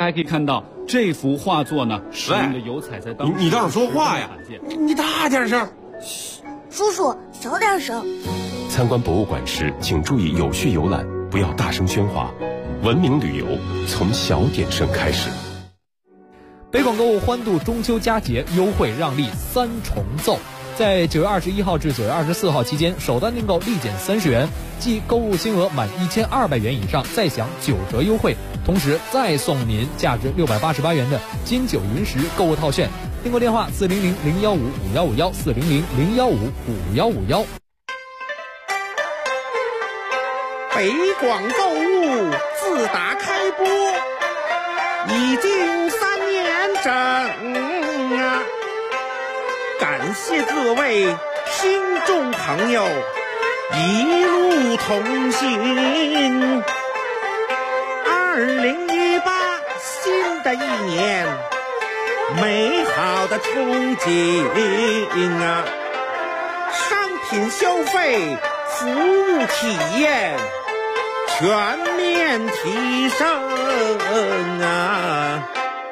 还可以看到这幅画作呢，使用的油彩在当时你倒是说话呀！你大点声。 嘘，叔叔小点声。 参观博物馆时，请注意有序游览，不要大声喧哗。文明旅游从小点声开始。 北广购物欢度中秋佳节，优惠让利3重奏。在9月21号至9月24号期间，首单订购立减30元，即购物金额满1200元以上再享9折优惠，同时再送您价值688元的金九银十购物套券。订购电话400-015-5151，400-015-5151。 北广购物自打开播已经3年整啊！感谢各位听众朋友一路同行。2018新的一年，美好的憧憬啊！商品消费，服务体验全面提升啊！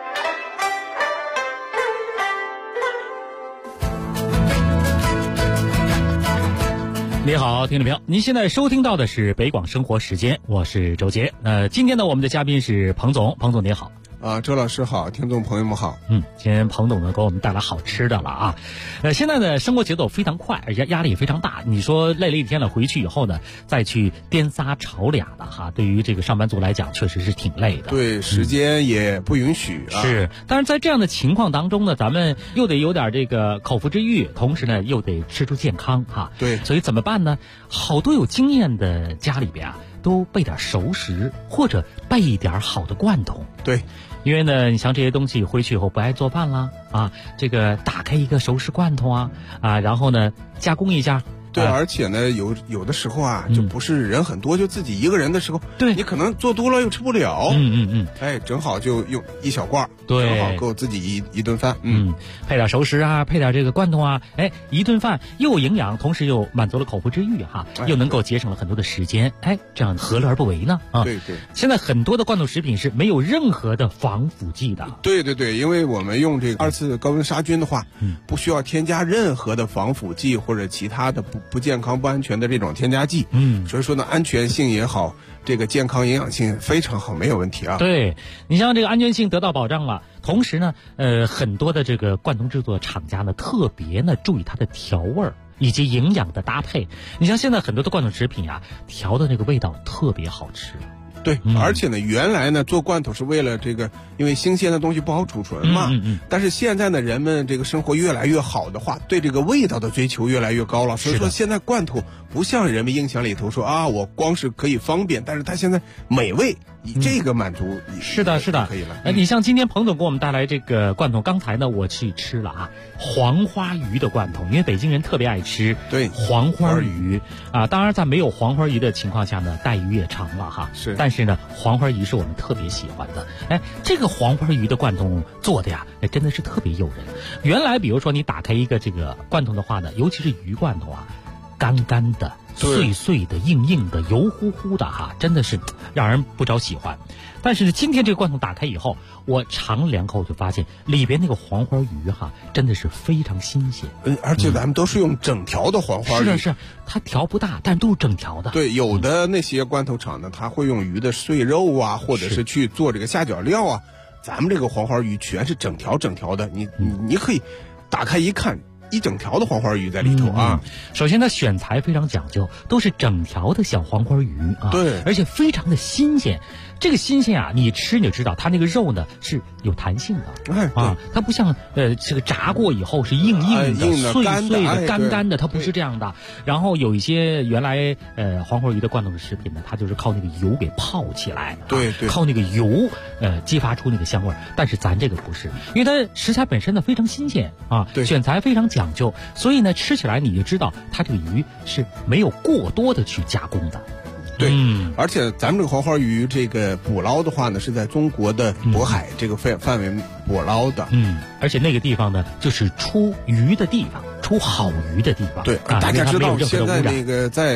你好，听众朋友，您现在收听到的是北广生活时间，我是周杰。今天呢，我们的嘉宾是彭总，彭总您好。 周老师好，听众朋友们好。 今天彭总呢给我们带来好吃的了啊。现在呢生活节奏非常快，而且压力也非常大。你说累了一天了，回去以后呢再去颠仨炒俩的哈，对于这个上班族来讲确实是挺累的。 对，时间也不允许啊。 是，但是在这样的情况当中呢，咱们又得有点这个口腹之欲，同时呢又得吃出健康哈。 对， 所以怎么办呢？好多有经验的家里边啊，都备点熟食，或者备一点好的罐头。 对。 因为呢，你像这些东西回去以后不爱做饭啦啊，这个打开一个熟食罐头啊，然后呢加工一下。 对，而且呢，有的时候啊，就不是人很多，就自己一个人的时候， 对， 你可能做多了又吃不了。哎，正好就用一小罐， 对， 正好够自己一顿饭。 配点熟食啊，配点这个罐头啊，哎，一顿饭又有营养，同时又满足了口腹之欲哈，又能够节省了很多的时间，哎，这样何乐而不为呢？啊， 对对。 现在很多的罐头食品是没有任何的防腐剂的。 对对对，因为我们用这个2次高温杀菌的话，不需要添加任何的防腐剂或者其他的不健康不安全的这种添加剂，所以说呢，安全性也好，这个健康营养性非常好，没有问题啊。 对，你像这个安全性得到保障了，同时呢，很多的这个罐头制作厂家呢，特别呢注意它的调味儿以及营养的搭配。你像现在很多的罐头食品啊，调的那个味道特别好吃。 对，而且呢，原来呢做罐头是为了这个，因为新鲜的东西不好储存嘛。但是现在呢，人们这个生活越来越好的话，对这个味道的追求越来越高了。所以说现在罐头不像人们印象里头说啊，我光是可以方便，但是它现在美味，以这个满足。 是的，是的， 可以了。 你像今天彭总给我们带来这个罐头，刚才呢我去吃了啊，黄花鱼的罐头，因为北京人特别爱吃对黄花鱼啊。当然在没有黄花鱼的情况下呢，带鱼也长了哈。 是， 但是呢，黄花鱼是我们特别喜欢的。哎，这个黄花鱼的罐头做的呀，真的是特别诱人。原来比如说你打开一个这个罐头的话呢，尤其是鱼罐头啊，干干的、碎碎的、硬硬的、油乎乎的哈，真的是让人不着喜欢。但是今天这个罐头打开以后，我尝2口就发现里边那个黄花鱼哈，真的是非常新鲜。 而且咱们都是用整条的黄花鱼。 是，它条不大，但都是整条的。 对，有的那些罐头厂呢，它会用鱼的碎肉啊，或者是去做这个下脚料啊。咱们这个黄花鱼全是整条的，你可以打开一看。一整条的黄花鱼在里头啊。 首先它选材非常讲究，都是整条的小黄花鱼啊。 对， 而且非常的新鲜。这个新鲜啊，你吃你就知道，它那个肉呢是有弹性的啊，它不像这个炸过以后是硬的、碎的、干干的，它不是这样的。然后有一些原来黄花鱼的罐头的食品呢，它就是靠那个油给泡起来， 对， 靠那个油激发出那个香味。但是咱这个不是，因为它食材本身呢非常新鲜啊，选材非常讲究，所以呢吃起来你就知道它这个鱼是没有过多的去加工的。 对，而且咱们这个黄花鱼这个捕捞的话呢，是在中国的渤海这个范围捕捞的。 而且那个地方呢，就是出鱼的地方，出好鱼的地方。 对，大家知道现在那个在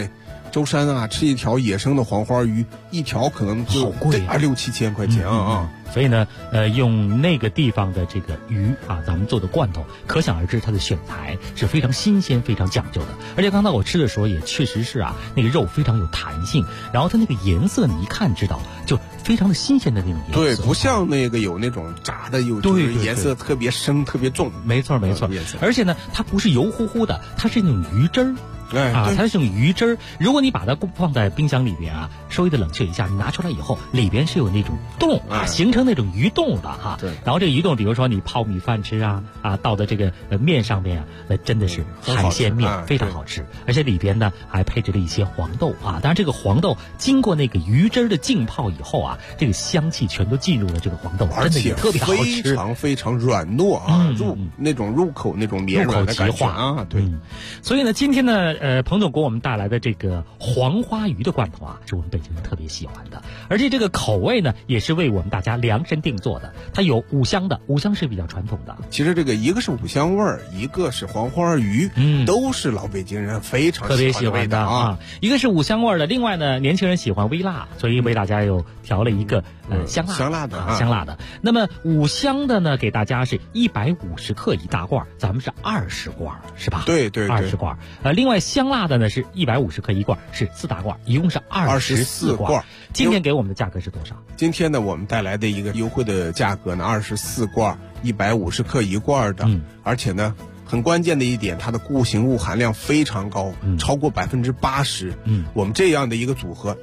舟山啊，吃一条野生的黄花鱼，一条可能就好贵啊 ，6、7千块钱啊。 所以呢，用那个地方的这个鱼啊，咱们做的罐头，可想而知它的选材是非常新鲜、非常讲究的。而且刚才我吃的时候也确实是啊，那个肉非常有弹性，然后它那个颜色你一看知道就非常的新鲜的那种颜色。 对，不像那个有那种炸的，就是颜色特别深、特别重。 没错没错，而且呢，它不是油乎乎的，它是那种鱼汁儿。它是用鱼汁儿。如果你把它放在冰箱里边啊，稍微的冷却一下，你拿出来以后，里边是有那种洞啊，形成那种鱼洞的哈。 对。 然后这个鱼洞，比如说你泡米饭吃啊，倒在这个面上面啊，那真的是海鲜面，非常好吃。而且里边呢还配置了一些黄豆啊，当然这个黄豆经过那个鱼汁的浸泡以后啊，这个香气全都进入了这个黄豆，真的也特别好吃， 非常非常软糯啊，入口那种绵软的感觉啊。对。 所以呢，今天呢。彭总给我们带来的这个黄花鱼的罐头啊，是我们北京人特别喜欢的，而且这个口味呢，也是为我们大家量身定做的。它有五香的，五香是比较传统的。 其实这个一个是五香味儿，一个是黄花鱼，都是老北京人非常特别喜欢的啊。一个是五香味儿的，另外呢，年轻人喜欢微辣，所以为大家又调了一个香辣的。那么五香的呢，给大家是150克一大罐，咱们是20罐，是吧？ 对 ，20罐。另外香辣的呢是150克一罐，是4大罐，一共是24罐。今天给我们的价格是多少？ 今天呢，我们带来的一个优惠的价格呢，24罐，150克一罐的，而且呢，很关键的一点，它的固形物含量非常高，超过80%。我们这样的一个组合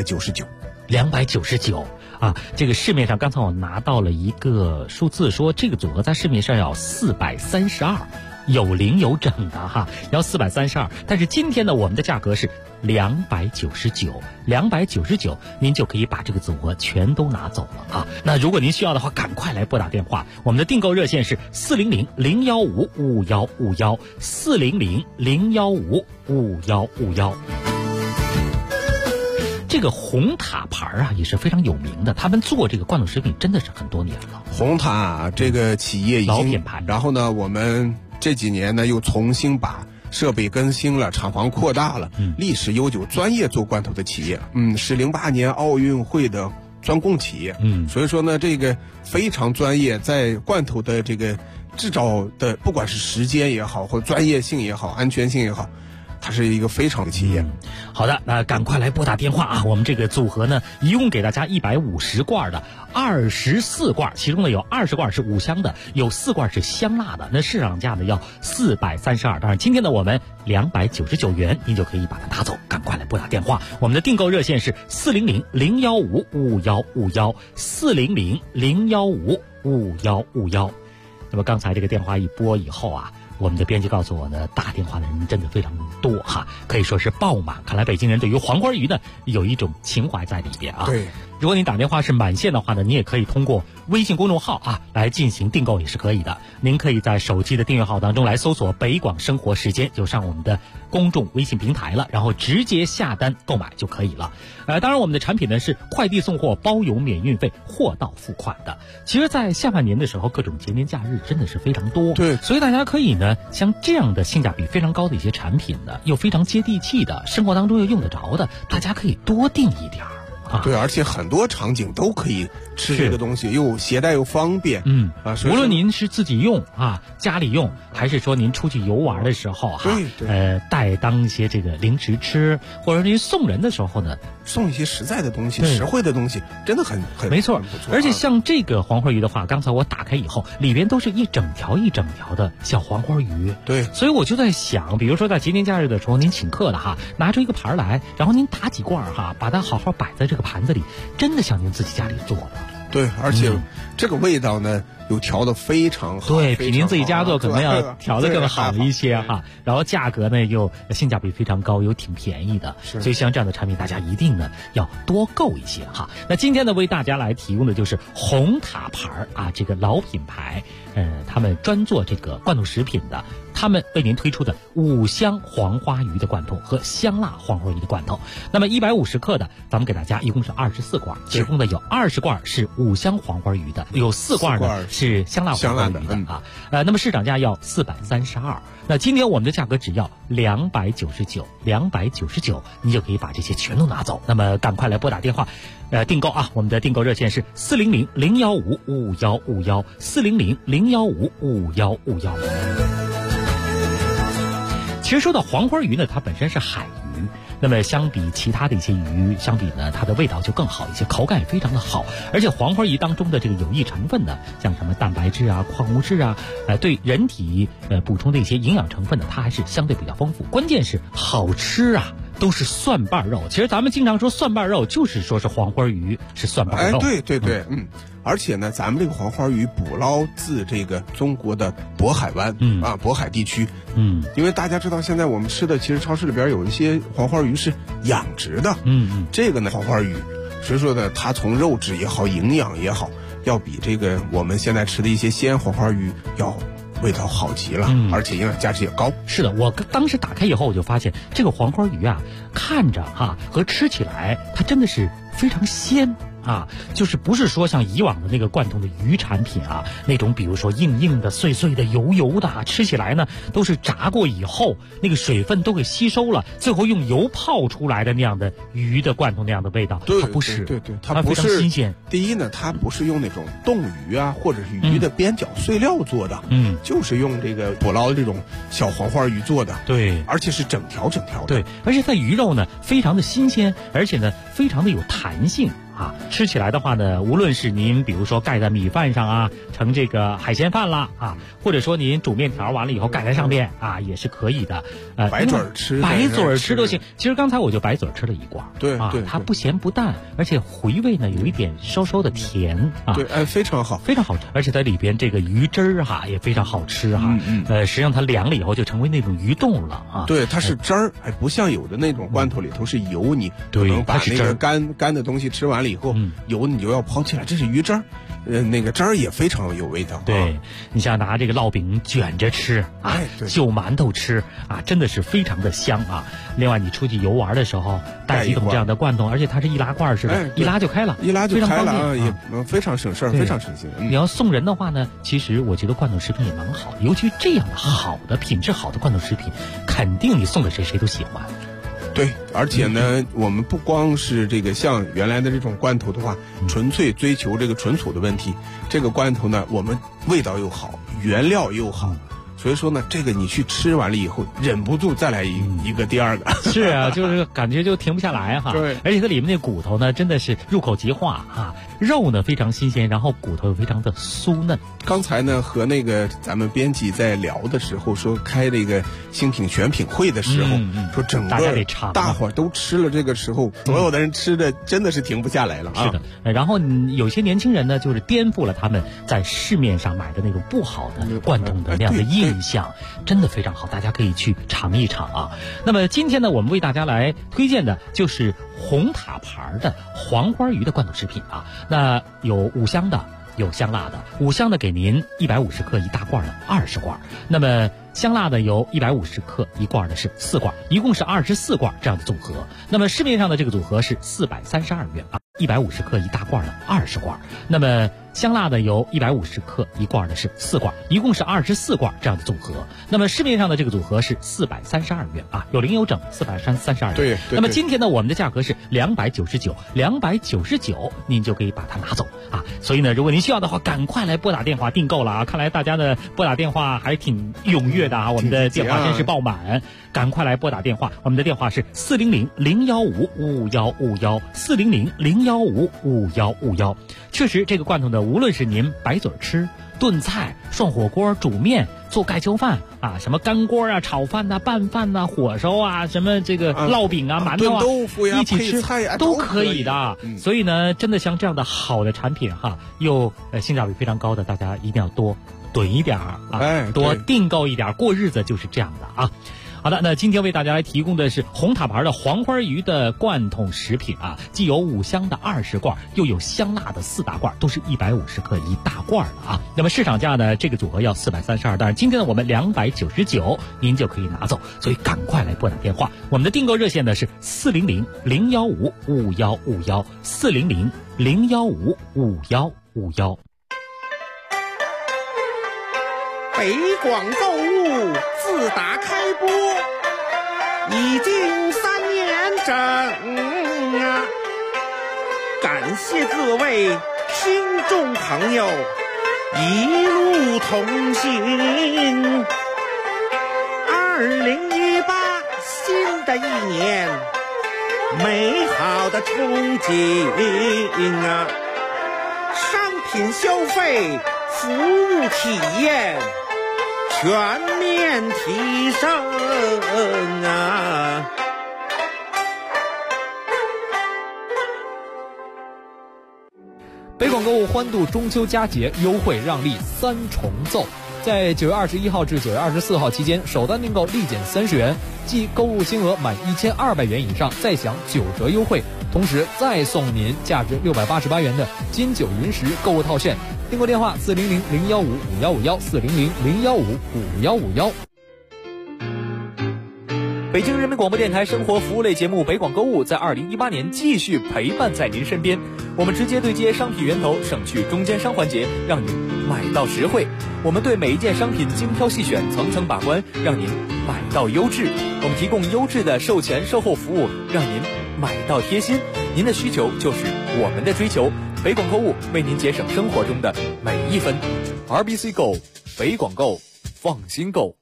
299啊，这个市面上刚才我拿到了一个数字，说这个组合在市面上要432。有零有整的哈，要432，但是今天呢，我们的价格是299，您就可以把这个组合全都拿走了啊。那如果您需要的话，赶快来拨打电话，我们的订购热线是400-015-5151，400-015-5151。这个红塔牌啊也是非常有名的，他们做这个罐头食品真的是很多年了。 红塔这个企业已经老品牌， 然后呢，我们这几年呢又重新把设备更新了，厂房扩大了，历史悠久，专业做罐头的企业，是08年奥运会的专供企业，所以说呢，这个非常专业，在罐头的这个制造的，不管是时间也好，或专业性也好，安全性也好，它是一个非常的企业。 好的，那赶快来拨打电话啊！我们这个组合呢，一共给大家150罐的24罐，其中呢有20罐是五香的，有4罐是香辣的。那市场价呢要432，当然今天呢我们299元，您就可以把它拿走。赶快来拨打电话，我们的订购热线是400-015-5151，400-015-5151。那么刚才这个电话一拨以后啊，我们的编辑告诉我呢，打电话的人真的非常多哈，可以说是爆满。看来北京人对于黄花鱼呢有一种情怀在里边啊。 对， 如果您打电话是满线的话呢，你也可以通过微信公众号啊来进行订购也是可以的。您可以在手机的订阅号当中来搜索北广生活时间，就上我们的公众微信平台了，然后直接下单购买就可以了。当然我们的产品呢是快递送货，包邮免运费，货到付款的。其实在下半年的时候，各种节年假日真的是非常多， 对， 所以大家可以呢像这样的性价比非常高的一些产品呢，又非常接地气的，生活当中又用得着的，大家可以多订一点儿。 对，而且很多场景都可以吃这个东西，又携带又方便。 无论您是自己用啊，家里用，还是说您出去游玩的时候哈，带当一些这个零食吃，或者您送人的时候呢， 送一些实在的东西、实惠的东西，真的很没错。 不错。 而且像这个黄花鱼的话，刚才我打开以后，里边都是一整条一整条的小黄花鱼。 对， 所以我就在想，比如说在节年假日的时候，您请客的哈，拿出一个盘来，然后您打几罐哈，把它好好摆在这个盘子里，真的像您自己家里做的。 对，而且这个味道呢，有调的非常好， 对，比您自己家做可能要调的更好一些哈。然后价格呢又性价比非常高，又挺便宜的，所以像这样的产品，大家一定呢要多购一些哈。那今天呢为大家来提供的就是红塔牌啊，这个老品牌，他们专做这个罐头食品的。 他们为您推出的五香黄花鱼的罐头和香辣黄花鱼的罐头。那么150克的，咱们给大家一共是24罐，其中呢有20罐是五香黄花鱼的，有4罐呢是香辣黄花鱼的啊。那么市场价要432，那今天我们的价格只要299，你就可以把这些全都拿走。那么赶快来拨打电话，订购啊！我们的订购热线是400-015-5151，400-015-5151。其实说到黄花鱼呢，它本身是海鱼，那么相比其他的一些鱼相比呢，它的味道就更好一些，口感也非常的好。而且黄花鱼当中的这个有益成分呢，像什么蛋白质啊、矿物质啊，对人体补充的一些营养成分呢，它还是相对比较丰富。关键是好吃啊！都是蒜瓣肉，其实咱们经常说蒜瓣肉，就是说是黄花鱼是蒜瓣肉。 对，而且呢，咱们这个黄花鱼捕捞自这个中国的渤海湾，渤海地区，因为大家知道现在我们吃的，其实超市里边有一些黄花鱼是养殖的，这个呢黄花鱼，所以说呢，它从肉质也好，营养也好，要比这个我们现在吃的一些鲜黄花鱼要味道好极了，而且营养价值也高。 是的，我当时打开以后，我就发现这个黄花鱼啊，看着和吃起来，它真的是非常鲜。就是不是说像以往的那个罐头的鱼产品啊，那种比如说硬硬的、碎碎的、油油的，吃起来呢都是炸过以后那个水分都给吸收了，最后用油泡出来的那样的鱼的罐头那样的味道。它不是， 对，它不是非常新鲜。 第一呢，它不是用那种冻鱼啊，或者是鱼的边角碎料做的，就是用这个捕捞这种小黄花鱼做的， 对， 而且是整条的， 对，而且它鱼肉呢非常的新鲜，而且呢非常的有弹性。吃起来的话呢，无论是您比如说盖在米饭上啊，成这个海鲜饭啦或者说您煮面条完了以后盖在上面也是可以的。 白嘴吃都行。其实刚才我就白嘴吃了一罐， 对， 它不咸不淡，而且回味呢有一点稍稍的甜对，非常好， 非常好吃。而且它里边这个鱼汁儿也非常好吃实际上它凉了以后就成为那种鱼冻了对，它是汁儿，不像有的那种罐头里头是油，你可能把那个干的东西吃完了以后，油你就要抛弃了，这是鱼汁儿，那个汁儿也非常有味道。 对，你像拿这个烙饼卷着吃就馒头吃真的是非常的香另外你出去游玩的时候带几桶这样的罐头，而且它是易拉罐似的，一拉就开了， 也非常省事儿，非常省心。 你要送人的话呢，其实我觉得罐头食品也蛮好，尤其这样的好的品质好的罐头食品，肯定你送给谁都喜欢。 对，而且呢，我们不光是这个像原来的这种罐头的话，纯粹追求这个纯素的问题，这个罐头呢，我们味道又好，原料又好，所以说呢，这个你去吃完了以后，忍不住再来一个第二个。 是啊，就是感觉就停不下来对， 而且它里面那骨头呢，真的是入口即化肉呢非常新鲜，然后骨头又非常的酥嫩。 刚才呢和那个咱们编辑在聊的时候说，开那个新品选品会的时候，说整个大伙儿都吃了，这个时候所有的人吃的真的是停不下来了是的，然后有些年轻人呢，就是颠覆了他们在市面上买的那种不好的罐头的那样的印象，真的非常好，大家可以去尝一尝那么今天呢，我们为大家来推荐的就是红塔牌的黄花鱼的罐头食品那有五香的，有香辣的。五香的给您150克一大罐的20罐，那么香辣的有150克一罐的是4罐，一共是24罐这样的组合。那么市面上的这个组合是432元150克一大罐的20罐，那么香辣的有150克一罐的是4罐，一共是24罐这样的组合。那么市面上的这个组合是432元有零有整432元。 对。 那么今天呢，我们的价格是299，您就可以把它拿走所以呢，如果您需要的话，赶快来拨打电话订购了看来大家呢拨打电话还挺踊跃的我们的电话真是爆满，赶快来拨打电话，我们的电话是400-015-5151，400-015-5151。确实，这个罐头呢，无论是您白嘴吃、炖菜、涮火锅、煮面、做盖浇饭什么干锅炒饭拌饭火烧什么这个烙饼馒头豆腐一起吃菜都可以的。所以呢，真的像这样的好的产品又性价比非常高的，大家一定要多囤一点多订购一点，过日子就是这样的好的，那今天为大家来提供的是红塔牌的黄花鱼的罐头食品啊，既有5香的20罐，又有香辣的4大罐，都是150克1大罐的啊。那么市场价呢，这个组合要432，但是今天呢我们299，您就可以拿走，所以赶快来拨打电话。我们的订购热线呢是400-015-5151，400-015-5151。 北广购物自打开播已经3年整啊！感谢各位听众朋友一路同行。2018新的一年，美好的憧憬啊！商品消费，服务体验全面提升啊！ 北广购物欢度中秋佳节优惠让利3重奏，在9月21号至9月24号期间，首单订购立减30元，即购物金额满1200元以上再享9折优惠，同时再送您价值688元的金九银十购物套券。订购电话400-015-5151，400-015-5151。北京人民广播电台生活服务类节目《北广购物》在2018年继续陪伴在您身边。我们直接对接商品源头，省去中间商环节，让您买到实惠。我们对每一件商品精挑细选，层层把关，让您买到优质。我们提供优质的售前售后服务，让您买到贴心。您的需求就是我们的追求。北广购物为您节省生活中的每一分。RBC Go， 北广购，放心购。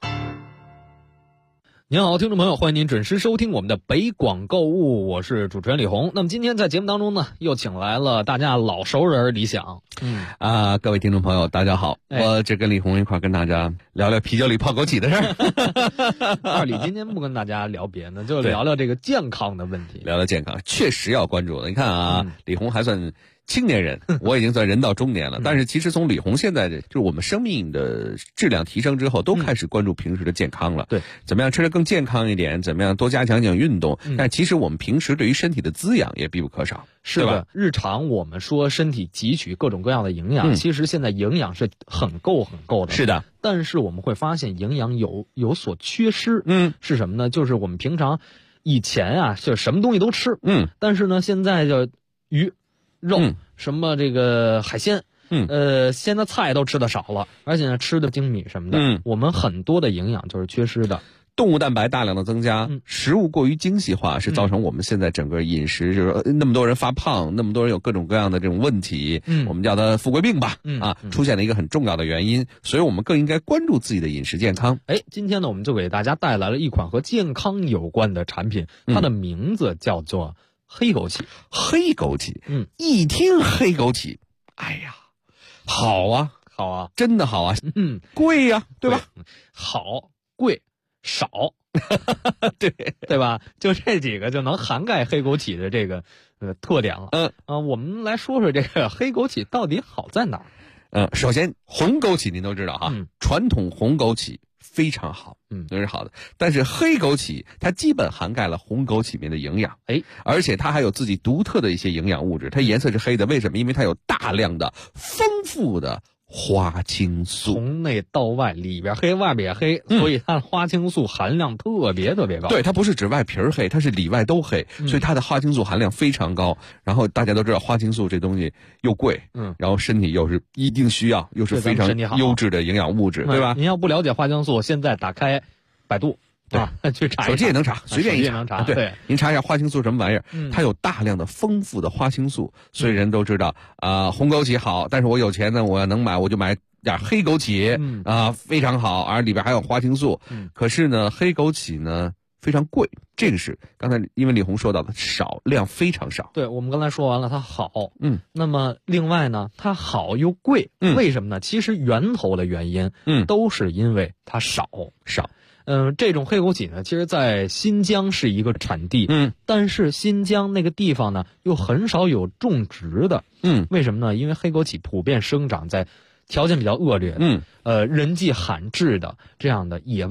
您好，听众朋友，欢迎您准时收听我们的北广购物，我是主持人李红。那么今天在节目当中呢，又请来了大家老熟人李想。 各位听众朋友，大家好，我这跟李红一块跟大家聊聊啤酒里泡枸杞的事儿。 二李今天不跟大家聊别的，就聊聊这个健康的问题。 聊聊健康，确实要关注的。你看啊，李红还算青年人，我已经算人到中年了。但是其实从李红现在的就是我们生命的质量提升之后，都开始关注平时的健康了。 对， 怎么样吃得更健康一点？怎么样多加强运动？但其实我们平时对于身体的滋养也必不可少。 是的，日常我们说身体汲取各种各样的营养，其实现在营养是很够的。 是的， 但是我们会发现营养有所缺失。是什么呢？就是我们平常以前啊，就什么东西都吃。但是呢，现在就鱼、肉、什么这个海鲜，现在菜都吃的少了，而且呢吃的精米什么的，我们很多的营养就是缺失的。 动物蛋白大量的增加，食物过于精细化，是造成我们现在整个饮食就是那么多人发胖，那么多人有各种各样的这种问题，我们叫它富贵病吧，出现了一个很重要的原因，所以我们更应该关注自己的饮食健康。 今天呢，我们就给大家带来了一款和健康有关的产品，它的名字叫做黑枸杞。 黑枸杞，一听黑枸杞，哎呀，好啊，真的好啊，贵呀，对吧？ 好，贵。少， 对吧？就这几个就能涵盖黑枸杞的这个特点了。我们来说说这个黑枸杞到底好在哪儿？ 首先红枸杞您都知道哈，传统红枸杞非常好，都是好的。但是黑枸杞它基本涵盖了红枸杞里面的营养，而且它还有自己独特的一些营养物质。它颜色是黑的，为什么？因为它有大量的丰富的花青素， 从内到外，里边黑外边也黑，所以它的花青素含量特别高。 对，它不是指外皮儿黑，它是里外都黑，所以它的花青素含量非常高。然后大家都知道花青素这东西又贵，然后身体又是一定需要，又是非常优质的营养物质，对吧？ 您要不了解花青素，现在打开百度。去查， 手机也能查，随便一查。对， 您查一下花青素什么玩意儿？它有大量的丰富的花青素，所以人都知道红枸杞好，但是我有钱呢，我要能买，我就买点黑枸杞，非常好，而里边还有花青素。可是呢，黑枸杞呢非常贵，这个是刚才因为李红说到的少，量非常少。 对，我们刚才说完了它好，那么另外呢，它好又贵，为什么呢？其实源头的原因，都是因为它少。这种黑枸杞呢，其实在新疆是一个产地，但是新疆那个地方呢，又很少有种植的，为什么呢？因为黑枸杞普遍生长在条件比较恶劣的，人迹罕至的这样的野外，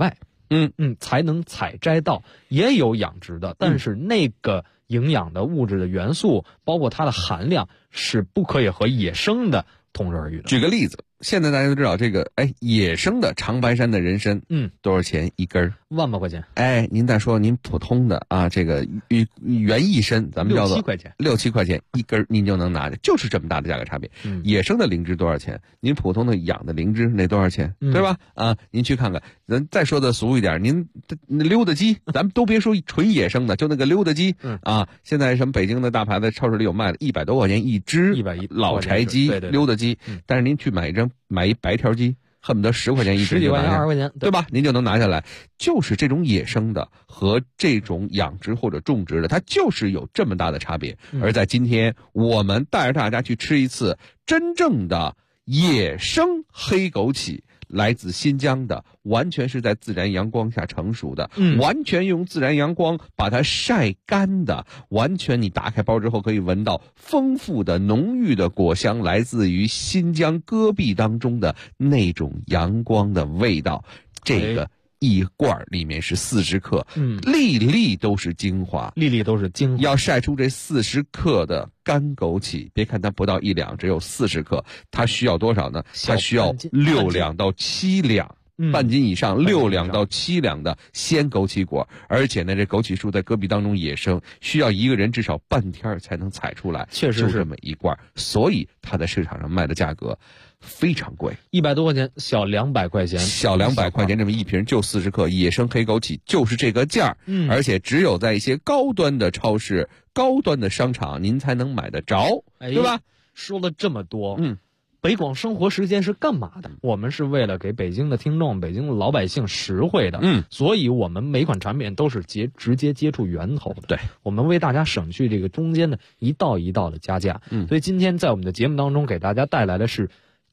才能采摘到。也有养殖的，但是那个营养的物质的元素，包括它的含量是不可以和野生的同日而语的。 举个例子，现在大家都知道这个，野生的长白山的人参，多少钱一根 ？1万把块钱。 您再说您普通的啊，这个原意参，咱们叫做 6-7块钱 ，6、7块钱一根，您就能拿着，就是这么大的价格差别。野生的灵芝多少钱？您普通的养的灵芝那多少钱？对吧？您去看看。咱再说的俗一点，您溜达鸡，咱们都别说纯野生的，就那个溜达鸡，现在什么北京的大牌子超市里有卖的，100多块钱一只 ，110 老柴鸡，溜达鸡。但是您去买一白条鸡，恨不得10块钱一只，10 几块钱20块钱， 对吧？您就能拿下来。就是这种野生的和这种养殖或者种植的，它就是有这么大的差别。而在今天，我们带着大家去吃一次真正的野生黑枸杞。来自新疆的，完全是在自然阳光下成熟的，完全用自然阳光把它晒干的，完全你打开包之后可以闻到丰富的浓郁的果香，来自于新疆戈壁当中的那种阳光的味道。这个一罐里面是40克，粒粒都是精华，要晒出这40克的干枸杞，别看它不到1两，只有40克，它需要多少呢？它需要6两到7两。半斤以上，6两到7两的鲜枸杞果，而且呢，这枸杞树在戈壁当中野生，需要一个人至少半天才能采出来， 确实是就这么一罐，所以它在市场上卖的价格非常贵 ，100多块钱，小200块钱， 小200块钱这么一瓶就40克，野生黑枸杞就是这个价，而且只有在一些高端的超市、高端的商场您才能买得着，对吧？ 说了这么多，北广生活时间是干嘛的？我们是为了给北京的听众、北京的老百姓实惠的，所以我们每款产品都是直接接触源头的。 对， 我们为大家省去这个中间的一道一道的加价。所以今天在我们的节目当中给大家带来的是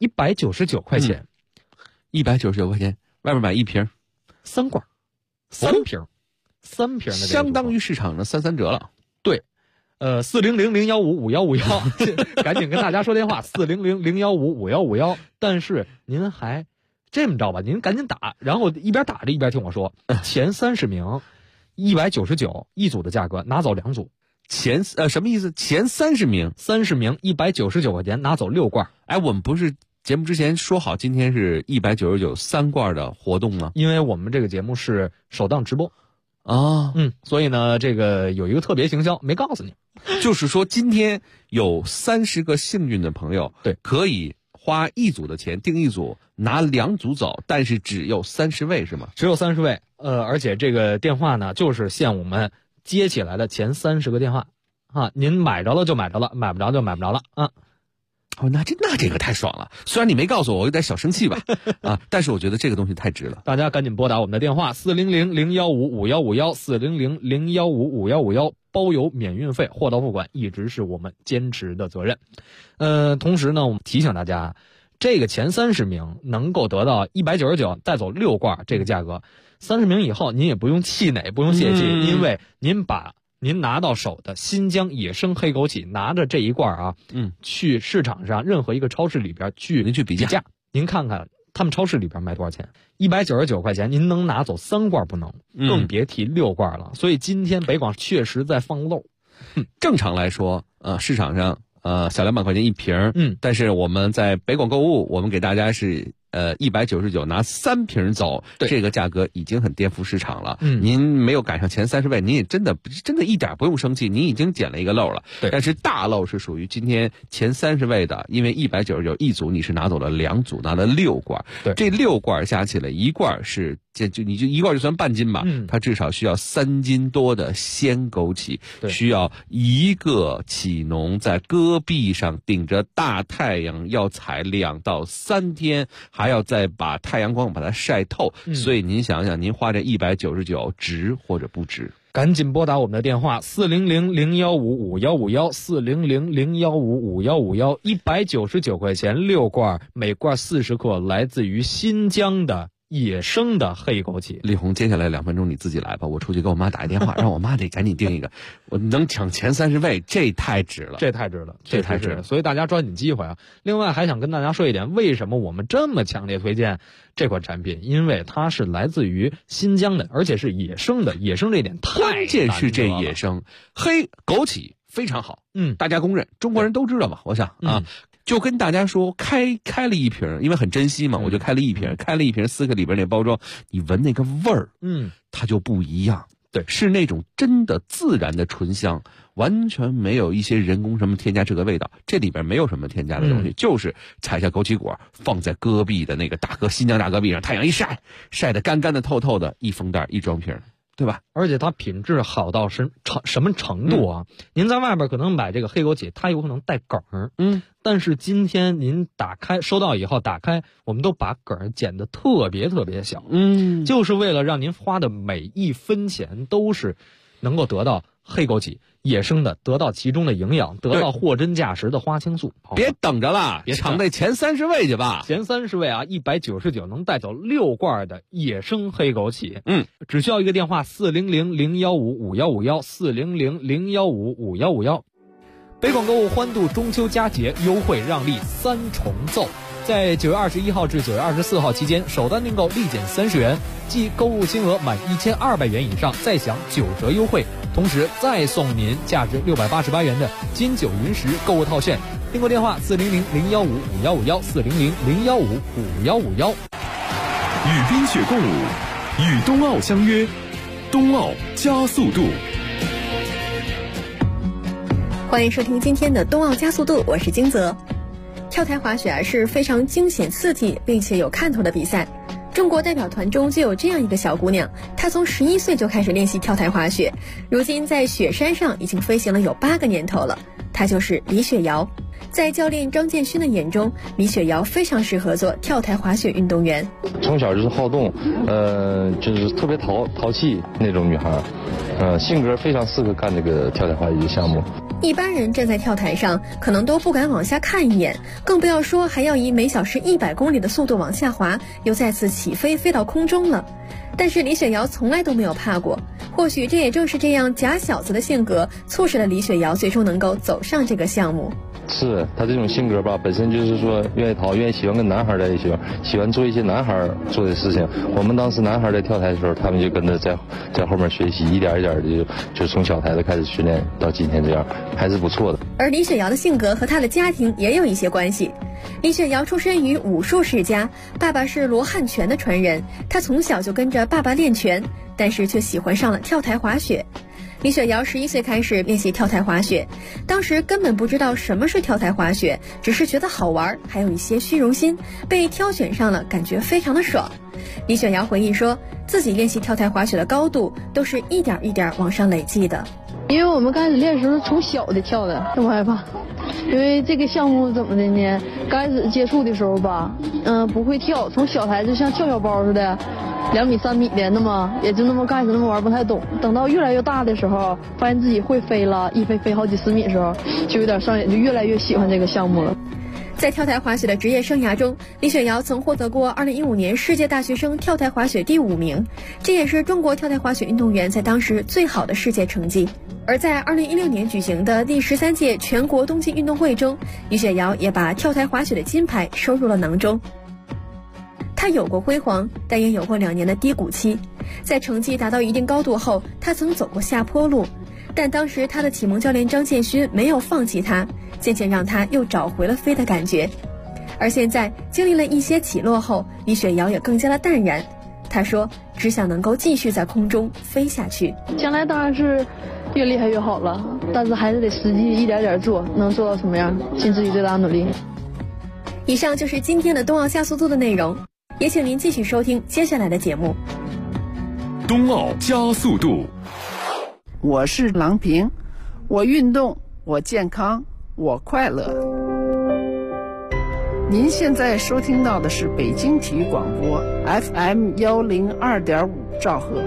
199块钱 ，199块钱，外面买一瓶 ，3罐，3瓶的， 相当于市场的3折了。 对。400-015-5151，赶紧跟大家说电话，400-015-5151。但是您还这么着吧，您赶紧打，然后一边打着一边听我说，前30名199一组的价格，拿走2组。 什么意思？前30名 199块钱，拿走6罐。 我们不是节目之前说好今天是199 3罐的活动吗？ 因为我们这个节目是首档直播。所以呢，这个有一个特别行销没告诉你， 就是说今天有30个幸运的朋友， 对， 可以花1组的钱订1组，拿2组走，但是只有30位是吗？ 只有30位，而且这个电话呢，就是限我们接起来的前30个电话啊，您买着了就买着了，买不着就买不着了啊。 那这个太爽了，虽然你没告诉我，我有点小生气吧，但是我觉得这个东西太值了。 大家赶紧拨打我们的电话400-015-5151，400-015-5151，包邮免运费，货到付款，一直是我们坚持的责任。同时呢，我们提醒大家，这个前30名能够得到199带走6罐这个价格，30名以后您也不用气馁，不用泄气，因为您把您拿到手的新疆野生黑枸杞，拿着这一罐去市场上任何一个超市里边您去比价，您看看他们超市里边卖多少钱？199块钱，您能拿走3罐不能，更别提6罐了。所以今天北广确实在放漏。 正常来说，市场上小200块钱一瓶，但是我们在北广购物，我们给大家是199拿3瓶走，这个价格已经很颠覆市场了。您没有赶上前30位，您也真的一点不用生气，您已经捡了一个漏了。但是大漏是属于今天前30位的，因为199一组你是拿走了2组，拿了6罐。这6罐加起来一罐是你就一罐就算半斤吧，它至少需要3斤多的鲜枸杞，需要一个杞农在戈壁上顶着大太阳要采2到3天，还要再把太阳光把它晒透，所以您想想，您花这199值或者不值？ 赶紧拨打我们的电话400-015-5151，400-015-5151，199块钱6罐，每罐40克，来自于新疆的野生的黑枸杞。 李红，接下来2分钟你自己来吧，我出去给我妈打一电话，让我妈得赶紧订一个，我能抢前30位，这太值了， 这太值了， 这太值了， 所以大家抓紧机会啊！另外还想跟大家说一点，为什么我们这么强烈推荐这款产品？因为它是来自于新疆的，而且是野生的，野生这一点太关键是这野生黑枸杞非常好，大家公认，中国人都知道吧？我想啊。就跟大家说，开了一瓶，因为很珍惜嘛，我就开了一瓶撕开里边那包装，你闻那个味儿，它就不一样。 对， 是那种真的自然的醇香，完全没有一些人工什么添加这个味道，这里边没有什么添加的东西，就是采下枸杞果，放在戈壁的那个新疆大戈壁上，太阳一晒，晒得干干的透透的，一封袋一装瓶。对吧？ 而且它品质好到什么程度啊？您在外边可能买这个黑枸杞，它有可能带梗儿，但是今天您收到以后打开，我们都把梗儿剪得特别特别小，就是为了让您花的每一分钱都是能够得到黑枸杞野生的，得到其中的营养，得到货真价实的花青素。 别等着了，抢那前30位去吧！ 前30位啊，199能带走6罐的野生黑枸杞。只需要一个电话：400-015-5151，400-015-5151。北广购物欢度中秋佳节优惠让利3重奏。在9月21号至9月24号期间，首单订购立减30元，即购物金额满1200元以上，再享9折优惠。同时再送您价值688元的金九银十购物套券。订购电话：400-015-5151，400-015-5151。 与冰雪共舞，与冬奥相约，冬奥加速度。 欢迎收听今天的冬奥加速度，我是金泽。跳台滑雪是非常惊险刺激并且有看头的比赛。中国代表团中就有这样一个小姑娘，她从11岁就开始练习跳台滑雪，如今在雪山上已经飞行了有8个年头了。她就是李雪瑶。在教练张建勋的眼中，李雪瑶非常适合做跳台滑雪运动员。 从小就是好动，就是特别淘气那种女孩，性格非常适合干这个跳台滑雪项目。 一般人站在跳台上可能都不敢往下看一眼，更不要说还要以每小时100公里的速度往下滑，又再次起飞飞到空中了。但是李雪瑶从来都没有怕过，或许这也正是这样假小子的性格，促使了李雪瑶最终能够走上这个项目。 是他这种性格吧，本身就是说愿意喜欢跟男孩在一起，喜欢做一些男孩做的事情。我们当时男孩在跳台的时候，他们就跟着在后面学习，一点一点的就从小台子开始训练到今天这样，还是不错的。 而李雪瑶的性格和她的家庭也有一些关系。李雪瑶出身于武术世家，爸爸是罗汉拳的传人，她从小就跟着爸爸练拳，但是却喜欢上了跳台滑雪。李雪瑶11岁开始练习跳台滑雪，当时根本不知道什么是跳台滑雪，只是觉得好玩，还有一些虚荣心，被挑选上了，感觉非常的爽。李雪瑶回忆说，自己练习跳台滑雪的高度都是一点一点往上累积的。 因为我们刚开始练的时候从小的跳的，这么害怕。因为这个项目怎么的呢？刚开始接触的时候吧，不会跳，从小台就像跳小包似的，2米3米的，那么也就那么开始那么玩，不太懂。等到越来越大的时候，发现自己会飞了，一飞好几10米的时候，就有点上瘾，就越来越喜欢这个项目了。 在跳台滑雪的职业生涯中，李雪瑶曾获得过2015年世界大学生跳台滑雪第5名，这也是中国跳台滑雪运动员在当时最好的世界成绩。而在2016年举行的第13届全国冬季运动会中，李雪瑶也把跳台滑雪的金牌收入了囊中。她有过辉煌，但也有过2年的低谷期。在成绩达到一定高度后，她曾走过下坡路，但当时她的启蒙教练张建勋没有放弃她，渐渐让她又找回了飞的感觉。而现在经历了一些起落后，李雪瑶也更加的淡然。她说，只想能够继续在空中飞下去。 将来当然是越厉害越好了，但是还是得实际一点点做，能做到什么样，尽自己最大努力。 以上就是今天的冬奥加速度的内容，也请您继续收听接下来的节目。 冬奥加速度， 我是郎平，我运动，我健康，我快乐。您现在收听到的是北京体育广播 FM102.5兆赫。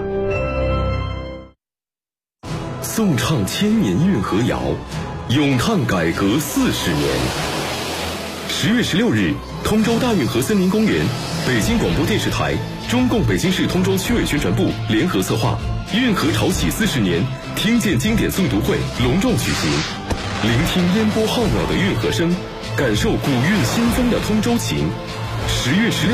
颂唱千年运河谣，咏叹改革40年。 10月16日，通州大运河森林公园，北京广播电视台、中共北京市通州区委宣传部联合策划运河潮起40年听见经典诵读会隆重举行，聆听烟波浩渺的运河声，感受古韵新风的通州情。10月16日